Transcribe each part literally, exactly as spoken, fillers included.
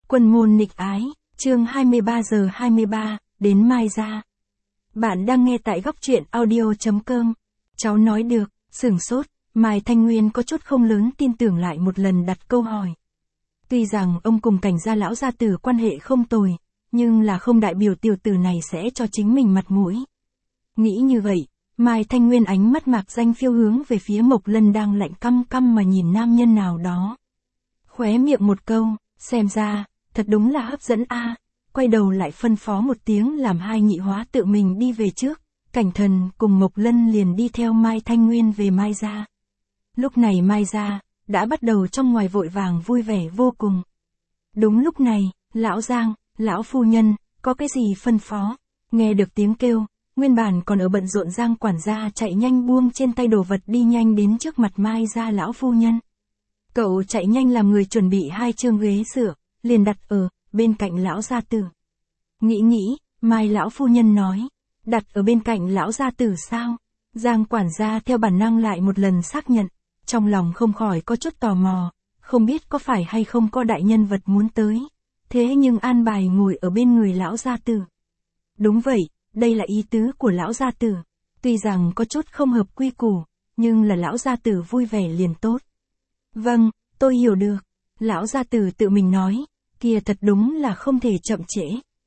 Quân môn nghịch ái, chương hai mươi ba giờ hai mươi ba, đến mai ra. Bạn đang nghe tại góc truyện audio chấm com. Cháu nói được, sửng sốt, Mai Thanh Nguyên có chút không lớn tin tưởng lại một lần đặt câu hỏi. Tuy rằng ông cùng Cảnh gia lão gia tử quan hệ không tồi, nhưng là không đại biểu tiểu tử này sẽ cho chính mình mặt mũi. Nghĩ như vậy, Mai Thanh Nguyên ánh mắt mạc danh phiêu hướng về phía Mộc Lân đang lạnh căm căm mà nhìn nam nhân nào đó. Khóe miệng một câu, xem ra, thật đúng là hấp dẫn a. Quay đầu lại phân phó một tiếng làm hai nhị hóa tự mình đi về trước, Cảnh Thần cùng Mộc Lân liền đi theo Mai Thanh Nguyên về Mai gia. Lúc này Mai gia đã bắt đầu trong ngoài vội vàng vui vẻ vô cùng. Đúng lúc này, lão Giang, lão phu nhân, có cái gì phân phó? Nghe được tiếng kêu, nguyên bản còn ở bận rộn Giang quản gia chạy nhanh buông trên tay đồ vật đi nhanh đến trước mặt Mai gia lão phu nhân. Cậu chạy nhanh làm người chuẩn bị hai chương ghế sữa, liền đặt ở bên cạnh lão gia tử. Nghĩ nghĩ, Mai lão phu nhân nói, đặt ở bên cạnh lão gia tử sao? Giang quản gia theo bản năng lại một lần xác nhận, trong lòng không khỏi có chút tò mò, không biết có phải hay không có đại nhân vật muốn tới. Thế nhưng an bài ngồi ở bên người lão gia tử. Đúng vậy, đây là ý tứ của lão gia tử. Tuy rằng có chút không hợp quy củ, nhưng là lão gia tử vui vẻ liền tốt. Vâng, tôi hiểu được. Lão gia tử tự mình nói, kia thật đúng là không thể chậm trễ.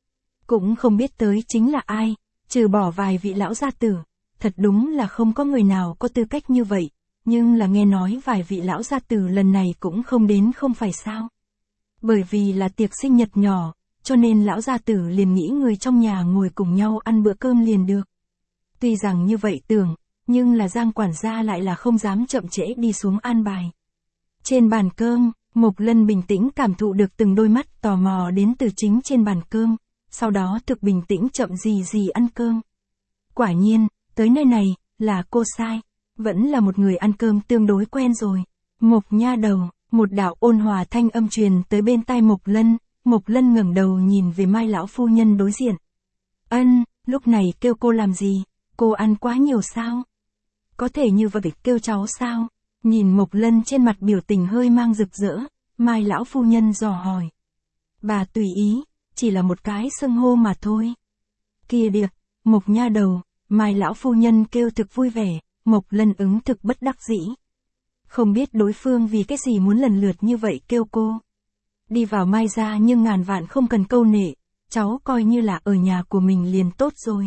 Cũng không biết tới chính là ai, trừ bỏ vài vị lão gia tử, thật đúng là không có người nào có tư cách như vậy, nhưng là nghe nói vài vị lão gia tử lần này cũng không đến không phải sao. Bởi vì là tiệc sinh nhật nhỏ, cho nên lão gia tử liền nghĩ người trong nhà ngồi cùng nhau ăn bữa cơm liền được. Tuy rằng như vậy tưởng, nhưng là Giang quản gia lại là không dám chậm trễ đi xuống an bài. Trên bàn cơm, Mộc Lân bình tĩnh cảm thụ được từng đôi mắt tò mò đến từ chính trên bàn cơm, sau đó thực bình tĩnh chậm gì gì ăn cơm. Quả nhiên, tới nơi này, là cô sai, vẫn là một người ăn cơm tương đối quen rồi. Mộc nha đầu, một đạo ôn hòa thanh âm truyền tới bên tai Mộc Lân, Mộc Lân ngẩng đầu nhìn về Mai lão phu nhân đối diện. Ân, lúc này kêu cô làm gì, cô ăn quá nhiều sao? Có thể như vậy kêu cháu sao? Nhìn Mộc Lân trên mặt biểu tình hơi mang rực rỡ, Mai lão phu nhân dò hỏi. Bà tùy ý, chỉ là một cái xưng hô mà thôi. Kia điệp, Mộc nha đầu, Mai lão phu nhân kêu thực vui vẻ, Mộc Lân ứng thực bất đắc dĩ. Không biết đối phương vì cái gì muốn lần lượt như vậy kêu cô. Đi vào Mai gia nhưng ngàn vạn không cần câu nệ, cháu coi như là ở nhà của mình liền tốt rồi.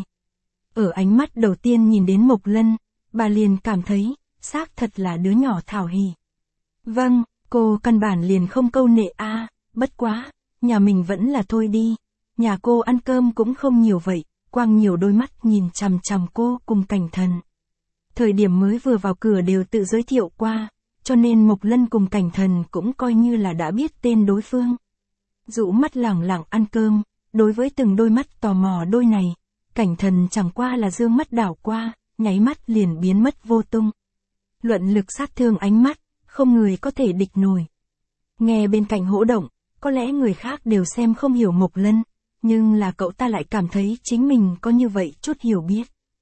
Ở ánh mắt đầu tiên nhìn đến Mộc Lân, bà liền cảm thấy, xác thật là đứa nhỏ thảo hỉ. Vâng, cô căn bản liền không câu nệ a, à, bất quá, nhà mình vẫn là thôi đi. Nhà cô ăn cơm cũng không nhiều vậy, quang nhiều đôi mắt nhìn chằm chằm cô cùng Cảnh Thần. Thời điểm mới vừa vào cửa đều tự giới thiệu qua, cho nên Mộc Lân cùng Cảnh Thần cũng coi như là đã biết tên đối phương. Dụ mắt lẳng lặng ăn cơm, đối với từng đôi mắt tò mò đôi này, Cảnh Thần chẳng qua là dương mắt đảo qua, nháy mắt liền biến mất vô tung. Luận lực sát thương ánh mắt, không người có thể địch nổi. Nghe bên cạnh hỗ động, có lẽ người khác đều xem không hiểu Mộc Lân, nhưng là cậu ta lại cảm thấy chính mình có như vậy chút hiểu biết.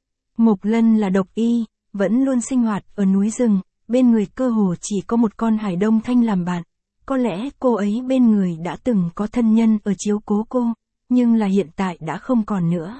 Mộc Lân là độc y, vẫn luôn sinh hoạt ở núi rừng, bên người cơ hồ chỉ có một con hải đông thanh làm bạn. Có lẽ cô ấy bên người đã từng có thân nhân ở chiếu cố cô, nhưng là hiện tại đã không còn nữa.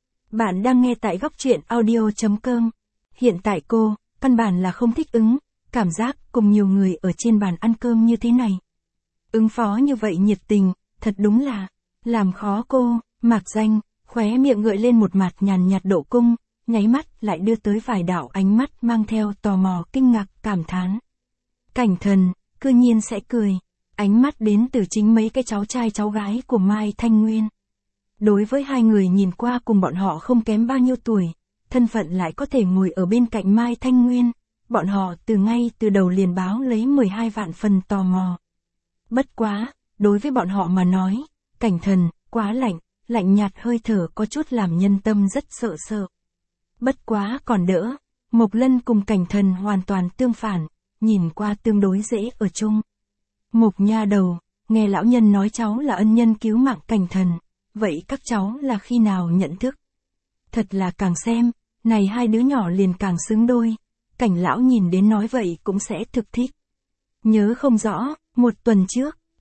Bạn đang nghe tại góc truyện audio chấm com. Hiện tại cô, căn bản là không thích ứng, cảm giác cùng nhiều người ở trên bàn ăn cơm như thế này. Ứng phó như vậy nhiệt tình, thật đúng là, làm khó cô, mạc danh, khóe miệng gợi lên một mặt nhàn nhạt độ cung, nháy mắt lại đưa tới vài đạo ánh mắt mang theo tò mò kinh ngạc cảm thán. Cảnh Thần, cư nhiên sẽ cười, ánh mắt đến từ chính mấy cái cháu trai cháu gái của Mai Thanh Nguyên. Đối với hai người nhìn qua cùng bọn họ không kém bao nhiêu tuổi, thân phận lại có thể ngồi ở bên cạnh Mai Thanh Nguyên, bọn họ từ ngay từ đầu liền báo lấy mười hai vạn phần tò mò. Bất quá, đối với bọn họ mà nói, Cảnh Thần, quá lạnh, lạnh nhạt hơi thở có chút làm nhân tâm rất sợ sợ. Bất quá còn đỡ, Mộc Lân cùng Cảnh Thần hoàn toàn tương phản, nhìn qua tương đối dễ ở chung. Mộc nha đầu, nghe lão nhân nói cháu là ân nhân cứu mạng Cảnh Thần, vậy các cháu là khi nào nhận thức? Thật là càng xem, này hai đứa nhỏ liền càng xứng đôi, Cảnh lão nhìn đến nói vậy cũng sẽ thực thích. Nhớ không rõ, một tuần trước,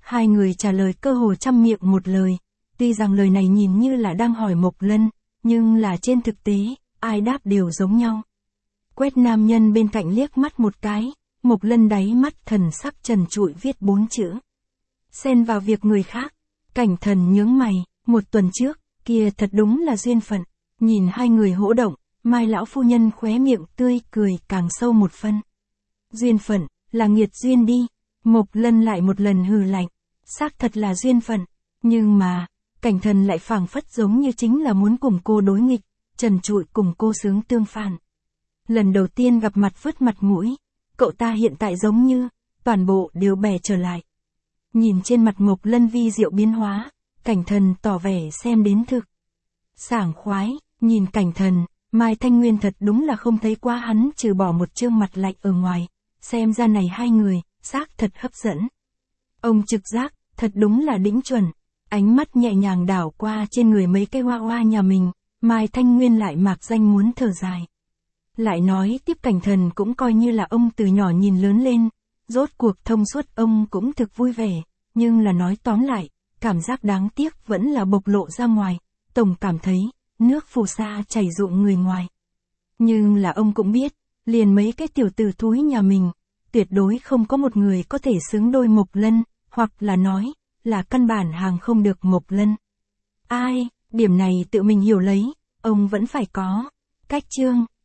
Hai người trả lời cơ hồ trăm miệng một lời, tuy rằng lời này nhìn như là đang hỏi Mộc Lân, nhưng là trên thực tế, ai đáp đều giống nhau. Quét nam nhân bên cạnh liếc mắt một cái, Mộc Lân đáy mắt thần sắc trần trụi viết bốn chữ. Xen vào việc người khác. Cảnh Thần nhướng mày, một tuần trước, kia thật đúng là duyên phận. Nhìn hai người hỗ động, Mai lão phu nhân khóe miệng tươi cười càng sâu một phân. Duyên phận, là nghiệt duyên đi. Mộc Lân lại một lần hừ lạnh. Xác thật là duyên phận. Nhưng mà, Cảnh Thần lại phảng phất giống như chính là muốn cùng cô đối nghịch, trần trụi cùng cô sướng tương phản. Lần đầu tiên gặp mặt vứt mặt mũi, cậu ta hiện tại giống như, toàn bộ đều bè trở lại. Nhìn trên mặt Mộc Lân vi diệu biến hóa, Cảnh Thần tỏ vẻ xem đến thực. Sảng khoái, nhìn Cảnh Thần, Mai Thanh Nguyên thật đúng là không thấy qua hắn trừ bỏ một trương mặt lạnh ở ngoài, xem ra này hai người, xác thật hấp dẫn. Ông trực giác, thật đúng là đỉnh chuẩn, ánh mắt nhẹ nhàng đảo qua trên người mấy cây hoa hoa nhà mình, Mai Thanh Nguyên lại mạc danh muốn thở dài. Lại nói tiếp Cảnh Thần cũng coi như là ông từ nhỏ nhìn lớn lên, rốt cuộc thông suốt ông cũng thực vui vẻ, nhưng là nói tóm lại, cảm giác đáng tiếc vẫn là bộc lộ ra ngoài, tổng cảm thấy, nước phù sa chảy ruộng người ngoài. Nhưng là ông cũng biết, liền mấy cái tiểu tử thúi nhà mình, tuyệt đối không có một người có thể xứng đôi Mộc Lân, hoặc là nói, là căn bản hàng không được Mộc Lân. Ai, điểm này tự mình hiểu lấy, ông vẫn phải có. Cách chương